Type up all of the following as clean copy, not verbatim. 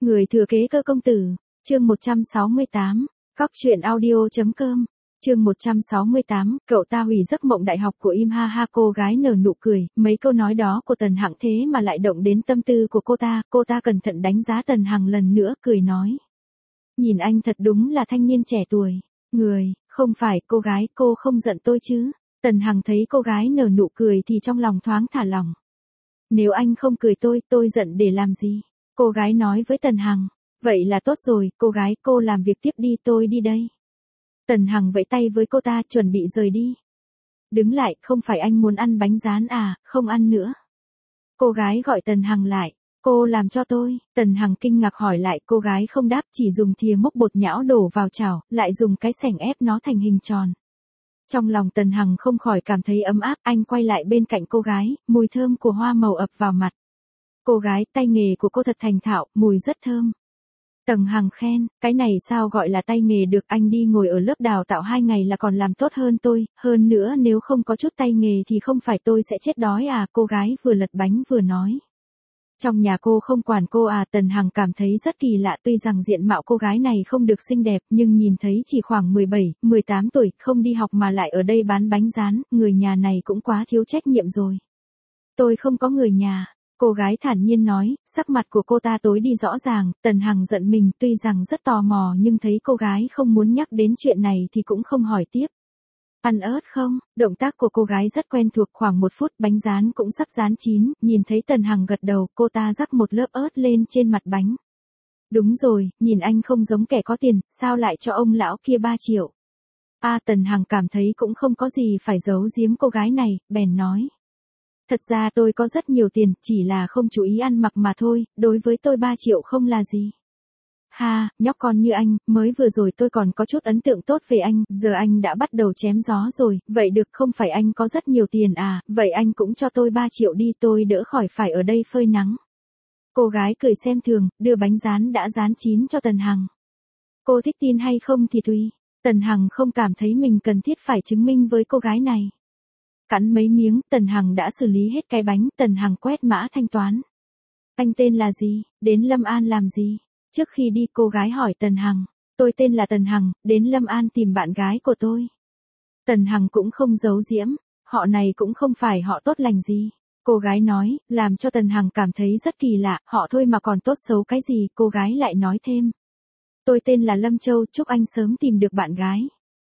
Người thừa kế cơ công tử, chương 168, Cóc truyện audio.com, chương 168, cậu ta hủy giấc mộng đại học của Im Ha Ha. Cô gái nở nụ cười, mấy câu nói đó của Tần Hằng thế mà lại động đến tâm tư của cô ta cẩn thận đánh giá Tần Hằng lần nữa, cười nói. Nhìn anh thật đúng là thanh niên trẻ tuổi, không phải, cô gái, cô không giận tôi chứ? Tần Hằng thấy cô gái nở nụ cười thì trong lòng thoáng thả lỏng. Nếu anh không cười tôi giận để làm gì? Cô gái nói với Tần Hằng. Vậy là tốt rồi, cô gái, cô làm việc tiếp đi, tôi đi đây. Tần Hằng vẫy tay với cô ta, chuẩn bị rời đi. Đứng lại, không phải anh muốn ăn bánh rán à, không ăn nữa. Cô gái gọi Tần Hằng lại. Cô làm cho tôi. Tần Hằng kinh ngạc hỏi lại, cô gái không đáp, chỉ dùng thìa múc bột nhão đổ vào chảo, lại dùng cái xẻng ép nó thành hình tròn. Trong lòng Tần Hằng không khỏi cảm thấy ấm áp, anh quay lại bên cạnh cô gái, mùi thơm của hoa màu ập vào mặt. Cô gái, tay nghề của cô thật thành thạo, mùi rất thơm. Tần Hằng khen, cái này sao gọi là tay nghề được, anh đi ngồi ở lớp đào tạo 2 ngày là còn làm tốt hơn tôi, hơn nữa nếu không có chút tay nghề thì không phải tôi sẽ chết đói à, cô gái vừa lật bánh vừa nói. Trong nhà cô không quản cô à? Tần Hằng cảm thấy rất kỳ lạ, tuy rằng diện mạo cô gái này không được xinh đẹp, nhưng nhìn thấy chỉ khoảng 17, 18 tuổi, không đi học mà lại ở đây bán bánh rán, người nhà này cũng quá thiếu trách nhiệm rồi. Tôi không có người nhà. Cô gái thản nhiên nói, sắc mặt của cô ta tối đi rõ ràng. Tần Hằng giận mình, tuy rằng rất tò mò nhưng thấy cô gái không muốn nhắc đến chuyện này thì cũng không hỏi tiếp. Ăn ớt không? Động tác của cô gái rất quen thuộc, khoảng 1 phút bánh rán cũng sắp rán chín, nhìn thấy Tần Hằng gật đầu, cô ta rắc một lớp ớt lên trên mặt bánh. Đúng rồi, nhìn anh không giống kẻ có tiền, sao lại cho ông lão kia 3 triệu? Tần Hằng cảm thấy cũng không có gì phải giấu giếm cô gái này, bèn nói. Thật ra tôi có rất nhiều tiền, chỉ là không chú ý ăn mặc mà thôi, đối với tôi 3 triệu không là gì. Ha, nhóc con như anh, mới vừa rồi tôi còn có chút ấn tượng tốt về anh, giờ anh đã bắt đầu chém gió rồi, vậy được, không phải anh có rất nhiều tiền à, vậy anh cũng cho tôi 3 triệu đi, tôi đỡ khỏi phải ở đây phơi nắng. Cô gái cười xem thường, đưa bánh rán đã rán chín cho Tần Hằng. Cô thích tin hay không thì tùy. Tần Hằng không cảm thấy mình cần thiết phải chứng minh với cô gái này. Cắn mấy miếng, Tần Hằng đã xử lý hết cái bánh, Tần Hằng quét mã thanh toán. Anh tên là gì, đến Lâm An làm gì? Trước khi đi cô gái hỏi Tần Hằng. Tôi tên là Tần Hằng, đến Lâm An tìm bạn gái của tôi. Tần Hằng cũng không giấu giếm, họ này cũng không phải họ tốt lành gì. Cô gái nói, làm cho Tần Hằng cảm thấy rất kỳ lạ, họ thôi mà còn tốt xấu cái gì, cô gái lại nói thêm. Tôi tên là Lâm Châu, chúc anh sớm tìm được bạn gái.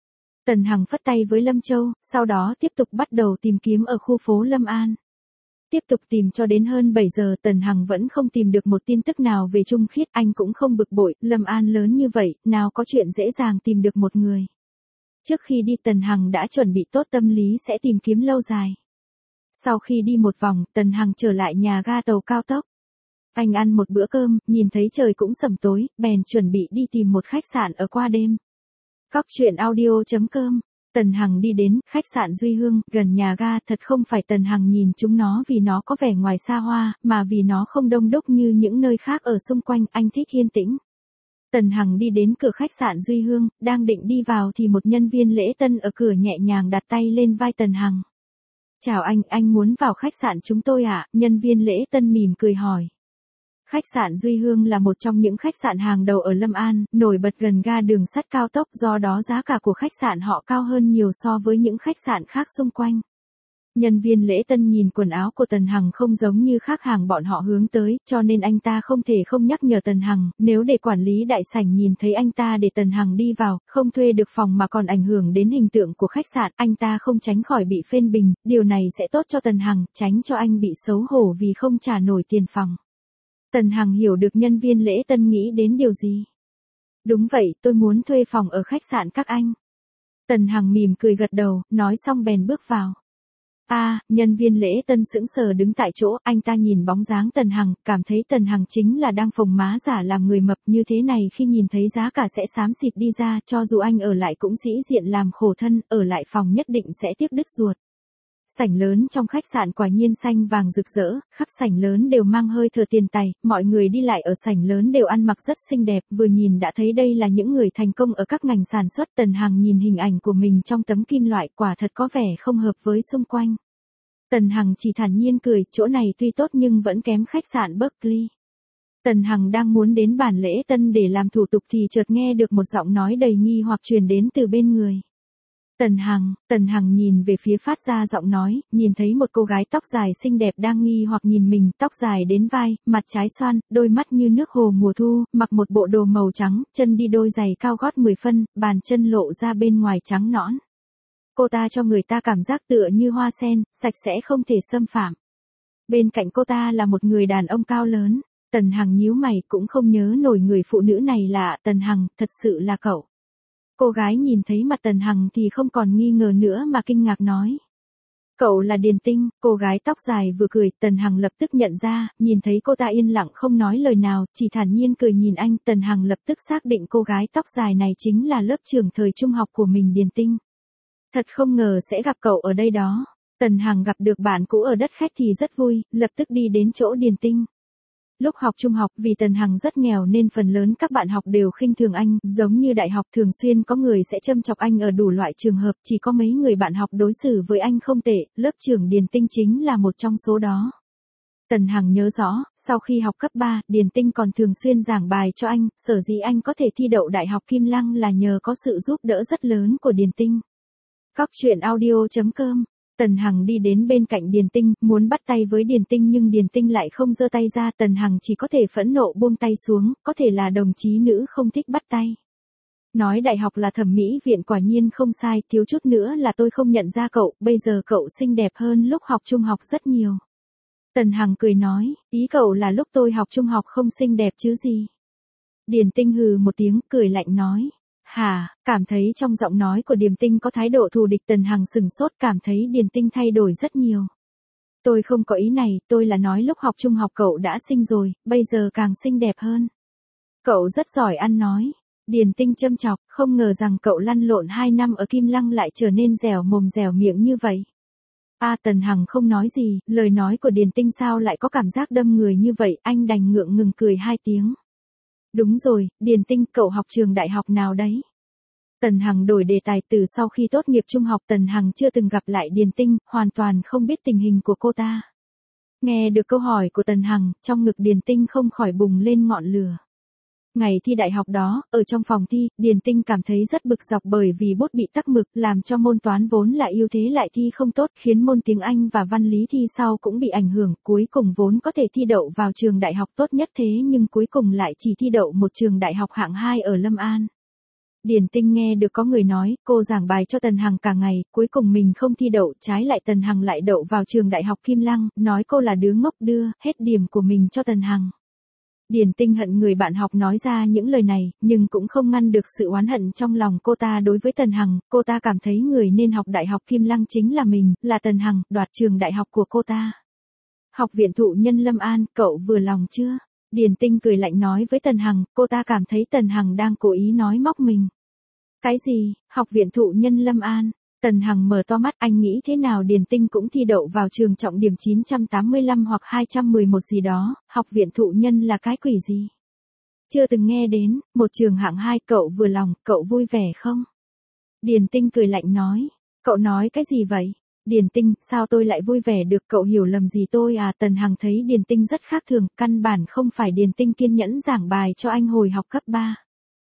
Tần Hằng phất tay với Lâm Châu, sau đó tiếp tục bắt đầu tìm kiếm ở khu phố Lâm An. Tiếp tục tìm cho đến hơn 7 giờ, Tần Hằng vẫn không tìm được một tin tức nào về Trung Khiết, anh cũng không bực bội, Lâm An lớn như vậy, nào có chuyện dễ dàng tìm được một người. Trước khi đi Tần Hằng đã chuẩn bị tốt tâm lý sẽ tìm kiếm lâu dài. Sau khi đi một vòng, Tần Hằng trở lại nhà ga tàu cao tốc. Anh ăn một bữa cơm, nhìn thấy trời cũng sẩm tối, bèn chuẩn bị đi tìm một khách sạn ở qua đêm. Cóc truyện audio.com. Tần Hằng đi đến khách sạn Duy Hương, gần nhà ga, thật không phải Tần Hằng nhìn chúng nó vì nó có vẻ ngoài xa hoa, mà vì nó không đông đúc như những nơi khác ở xung quanh, anh thích yên tĩnh. Tần Hằng đi đến cửa khách sạn Duy Hương, đang định đi vào thì một nhân viên lễ tân ở cửa nhẹ nhàng đặt tay lên vai Tần Hằng. Chào anh muốn vào khách sạn chúng tôi ạ? Nhân viên lễ tân mỉm cười hỏi. Khách sạn Duy Hương là một trong những khách sạn hàng đầu ở Lâm An, nổi bật gần ga đường sắt cao tốc, do đó giá cả của khách sạn họ cao hơn nhiều so với những khách sạn khác xung quanh. Nhân viên lễ tân nhìn quần áo của Tần Hằng không giống như khác hàng bọn họ hướng tới, cho nên anh ta không thể không nhắc nhở Tần Hằng, nếu để quản lý đại sảnh nhìn thấy anh ta để Tần Hằng đi vào, không thuê được phòng mà còn ảnh hưởng đến hình tượng của khách sạn, anh ta không tránh khỏi bị phên bình, điều này sẽ tốt cho Tần Hằng, tránh cho anh bị xấu hổ vì không trả nổi tiền phòng. Tần Hằng hiểu được nhân viên lễ tân nghĩ đến điều gì. Đúng vậy, tôi muốn thuê phòng ở khách sạn các anh. Tần Hằng mỉm cười gật đầu, nói xong bèn bước vào. Nhân viên lễ tân sững sờ đứng tại chỗ, anh ta nhìn bóng dáng Tần Hằng, cảm thấy Tần Hằng chính là đang phồng má giả làm người mập như thế này, khi nhìn thấy giá cả sẽ xám xịt đi ra, cho dù anh ở lại cũng sĩ diện làm khổ thân, ở lại phòng nhất định sẽ tiếc đứt ruột. Sảnh lớn trong khách sạn quả nhiên xanh vàng rực rỡ, khắp sảnh lớn đều mang hơi thở tiền tài, mọi người đi lại ở sảnh lớn đều ăn mặc rất xinh đẹp, vừa nhìn đã thấy đây là những người thành công ở các ngành sản xuất. Tần Hằng nhìn hình ảnh của mình trong tấm kim loại, quả thật có vẻ không hợp với xung quanh. Tần Hằng chỉ thản nhiên cười, chỗ này tuy tốt nhưng vẫn kém khách sạn Berkeley. Tần Hằng đang muốn đến bản lễ tân để làm thủ tục thì chợt nghe được một giọng nói đầy nghi hoặc truyền đến từ bên người. Tần Hằng nhìn về phía phát ra giọng nói, nhìn thấy một cô gái tóc dài xinh đẹp đang nghi hoặc nhìn mình, tóc dài đến vai, mặt trái xoan, đôi mắt như nước hồ mùa thu, mặc một bộ đồ màu trắng, chân đi đôi giày cao gót 10 phân, bàn chân lộ ra bên ngoài trắng nõn. Cô ta cho người ta cảm giác tựa như hoa sen, sạch sẽ không thể xâm phạm. Bên cạnh cô ta là một người đàn ông cao lớn. Tần Hằng nhíu mày cũng không nhớ nổi người phụ nữ này là Tần Hằng, thật sự là cậu. Cô gái nhìn thấy mặt Tần Hằng thì không còn nghi ngờ nữa mà kinh ngạc nói. Cậu là Điền Tinh, cô gái tóc dài vừa cười, Tần Hằng lập tức nhận ra, nhìn thấy cô ta yên lặng không nói lời nào, chỉ thản nhiên cười nhìn anh, Tần Hằng lập tức xác định cô gái tóc dài này chính là lớp trưởng thời trung học của mình Điền Tinh. Thật không ngờ sẽ gặp cậu ở đây đó. Tần Hằng gặp được bạn cũ ở đất khách thì rất vui, lập tức đi đến chỗ Điền Tinh. Lúc học trung học vì Tần Hằng rất nghèo nên phần lớn các bạn học đều khinh thường anh, giống như đại học thường xuyên có người sẽ châm chọc anh ở đủ loại trường hợp, chỉ có mấy người bạn học đối xử với anh không tệ, lớp trưởng Điền Tinh chính là một trong số đó. Tần Hằng nhớ rõ, sau khi học cấp 3, Điền Tinh còn thường xuyên giảng bài cho anh, sở dĩ anh có thể thi đậu Đại học Kim Lăng là nhờ có sự giúp đỡ rất lớn của Điền Tinh. Cóc truyện audio.com. Tần Hằng đi đến bên cạnh Điền Tinh, muốn bắt tay với Điền Tinh nhưng Điền Tinh lại không giơ tay ra, Tần Hằng chỉ có thể phẫn nộ buông tay xuống, có thể là đồng chí nữ không thích bắt tay. Nói đại học là thẩm mỹ viện quả nhiên không sai, thiếu chút nữa là tôi không nhận ra cậu, bây giờ cậu xinh đẹp hơn lúc học trung học rất nhiều. Tần Hằng cười nói, ý cậu là lúc tôi học trung học không xinh đẹp chứ gì. Điền Tinh hừ một tiếng, cười lạnh nói. Hả, cảm thấy trong giọng nói của Điềm Tinh có thái độ thù địch. Tần Hằng sừng sốt, cảm thấy Điền Tinh thay đổi rất nhiều. Tôi không có ý này, tôi là nói lúc học trung học cậu đã xinh rồi, bây giờ càng xinh đẹp hơn. Cậu rất giỏi ăn nói. Điền Tinh châm chọc, không ngờ rằng cậu lăn lộn 2 năm ở Kim Lăng lại trở nên dẻo mồm dẻo miệng như vậy. Tần Hằng không nói gì, lời nói của Điền Tinh sao lại có cảm giác đâm người như vậy, anh đành ngượng ngừng cười 2 tiếng. Đúng rồi, Điền Tinh, cậu học trường đại học nào đấy? Tần Hằng đổi đề tài. Từ sau khi tốt nghiệp trung học Tần Hằng chưa từng gặp lại Điền Tinh, hoàn toàn không biết tình hình của cô ta. Nghe được câu hỏi của Tần Hằng, trong ngực Điền Tinh không khỏi bùng lên ngọn lửa. Ngày thi đại học đó, ở trong phòng thi, Điền Tinh cảm thấy rất bực dọc bởi vì bút bị tắc mực, làm cho môn toán vốn là ưu thế lại thi không tốt, khiến môn tiếng Anh và văn lý thi sau cũng bị ảnh hưởng, cuối cùng vốn có thể thi đậu vào trường đại học tốt nhất thế nhưng cuối cùng lại chỉ thi đậu một trường đại học hạng 2 ở Lâm An. Điền Tinh nghe được có người nói, cô giảng bài cho Tần Hằng cả ngày, cuối cùng mình không thi đậu, trái lại Tần Hằng lại đậu vào trường đại học Kim Lăng, nói cô là đứa ngốc đưa, hết điểm của mình cho Tần Hằng. Điền Tinh hận người bạn học nói ra những lời này, nhưng cũng không ngăn được sự oán hận trong lòng cô ta đối với Tần Hằng, cô ta cảm thấy người nên học đại học Kim Lăng chính là mình, là Tần Hằng, đoạt trường đại học của cô ta. Học viện thụ nhân Lâm An, cậu vừa lòng chưa? Điền Tinh cười lạnh nói với Tần Hằng, cô ta cảm thấy Tần Hằng đang cố ý nói móc mình. Cái gì, học viện thụ nhân Lâm An? Tần Hằng mở to mắt, anh nghĩ thế nào Điền Tinh cũng thi đậu vào trường trọng điểm 985 hoặc 211 gì đó, học viện thụ nhân là cái quỷ gì? Chưa từng nghe đến, một trường hạng 2, cậu vừa lòng, cậu vui vẻ không? Điền Tinh cười lạnh nói, cậu nói cái gì vậy? Điền Tinh, sao tôi lại vui vẻ được, cậu hiểu lầm gì tôi à? Tần Hằng thấy Điền Tinh rất khác thường, căn bản không phải Điền Tinh kiên nhẫn giảng bài cho anh hồi học cấp 3.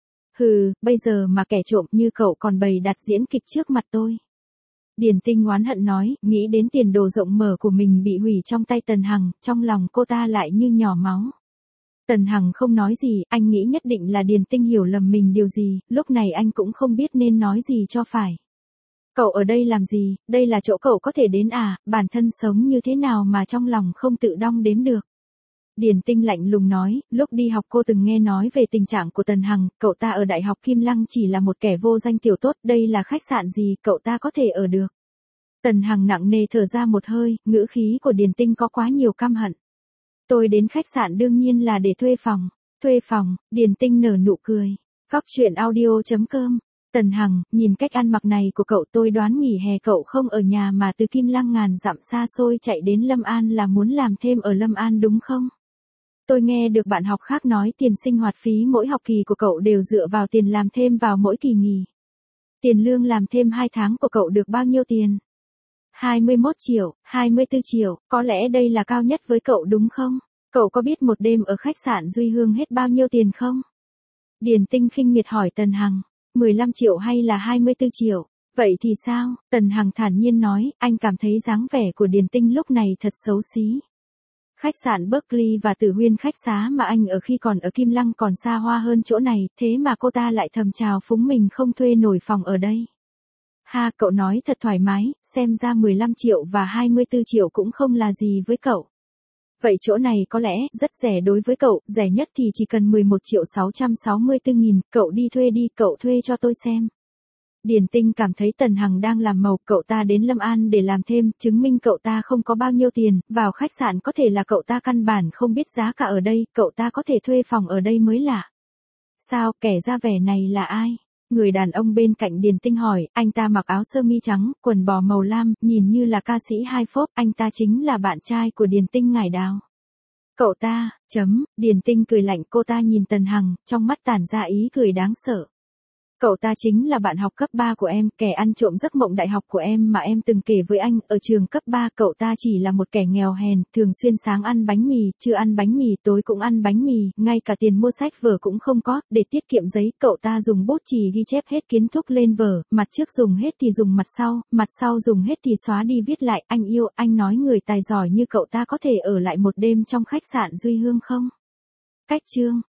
Hừ, bây giờ mà kẻ trộm như cậu còn bày đặt diễn kịch trước mặt tôi. Điền Tinh oán hận nói, nghĩ đến tiền đồ rộng mở của mình bị hủy trong tay Tần Hằng, trong lòng cô ta lại như nhỏ máu. Tần Hằng không nói gì, anh nghĩ nhất định là Điền Tinh hiểu lầm mình điều gì, lúc này anh cũng không biết nên nói gì cho phải. Cậu ở đây làm gì, đây là chỗ cậu có thể đến à, bản thân sống như thế nào mà trong lòng không tự đong đếm được. Điền Tinh lạnh lùng nói, lúc đi học cô từng nghe nói về tình trạng của Tần Hằng, cậu ta ở Đại học Kim Lăng chỉ là một kẻ vô danh tiểu tốt, đây là khách sạn gì, cậu ta có thể ở được. Tần Hằng nặng nề thở ra một hơi, ngữ khí của Điền Tinh có quá nhiều căm hận. Tôi đến khách sạn đương nhiên là để thuê phòng. Thuê phòng, Điền Tinh nở nụ cười. Cóc truyện audio.com. Tần Hằng, nhìn cách ăn mặc này của cậu tôi đoán nghỉ hè cậu không ở nhà mà từ Kim Lăng ngàn dặm xa xôi chạy đến Lâm An là muốn làm thêm ở Lâm An đúng không? Tôi nghe được bạn học khác nói tiền sinh hoạt phí mỗi học kỳ của cậu đều dựa vào tiền làm thêm vào mỗi kỳ nghỉ. Tiền lương làm thêm 2 tháng của cậu được bao nhiêu tiền? 21 triệu, 24 triệu, có lẽ đây là cao nhất với cậu đúng không? Cậu có biết một đêm ở khách sạn Duy Hương hết bao nhiêu tiền không? Điền Tinh khinh miệt hỏi Tần Hằng. 15 triệu hay là 24 triệu? Vậy thì sao? Tần Hằng thản nhiên nói, anh cảm thấy dáng vẻ của Điền Tinh lúc này thật xấu xí. Khách sạn Berkeley và Tử Huyên khách xá mà anh ở khi còn ở Kim Lăng còn xa hoa hơn chỗ này, thế mà cô ta lại thầm chào phúng mình không thuê nổi phòng ở đây. Ha, cậu nói thật thoải mái, xem ra 15 triệu và 24 triệu cũng không là gì với cậu. Vậy chỗ này có lẽ rất rẻ đối với cậu, rẻ nhất thì chỉ cần 11 triệu 664 nghìn, cậu đi thuê đi, cậu thuê cho tôi xem. Điền Tinh cảm thấy Tần Hằng đang làm màu, cậu ta đến Lâm An để làm thêm, chứng minh cậu ta không có bao nhiêu tiền, vào khách sạn có thể là cậu ta căn bản không biết giá cả ở đây, cậu ta có thể thuê phòng ở đây mới lạ. Sao, kẻ ra vẻ này là ai? Người đàn ông bên cạnh Điền Tinh hỏi, anh ta mặc áo sơ mi trắng, quần bò màu lam, nhìn như là ca sĩ hai phốp, anh ta chính là bạn trai của Điền Tinh Ngải Đào. Cậu ta, Điền Tinh cười lạnh, cô ta nhìn Tần Hằng, trong mắt tản ra ý cười đáng sợ. Cậu ta chính là bạn học cấp 3 của em, kẻ ăn trộm giấc mộng đại học của em mà em từng kể với anh, ở trường cấp 3 cậu ta chỉ là một kẻ nghèo hèn, thường xuyên sáng ăn bánh mì, trưa ăn bánh mì, tối cũng ăn bánh mì, ngay cả tiền mua sách vở cũng không có, để tiết kiệm giấy, cậu ta dùng bút chì ghi chép hết kiến thức lên vở, mặt trước dùng hết thì dùng mặt sau dùng hết thì xóa đi viết lại, anh yêu, anh nói người tài giỏi như cậu ta có thể ở lại một đêm trong khách sạn Duy Hương không? Cách chương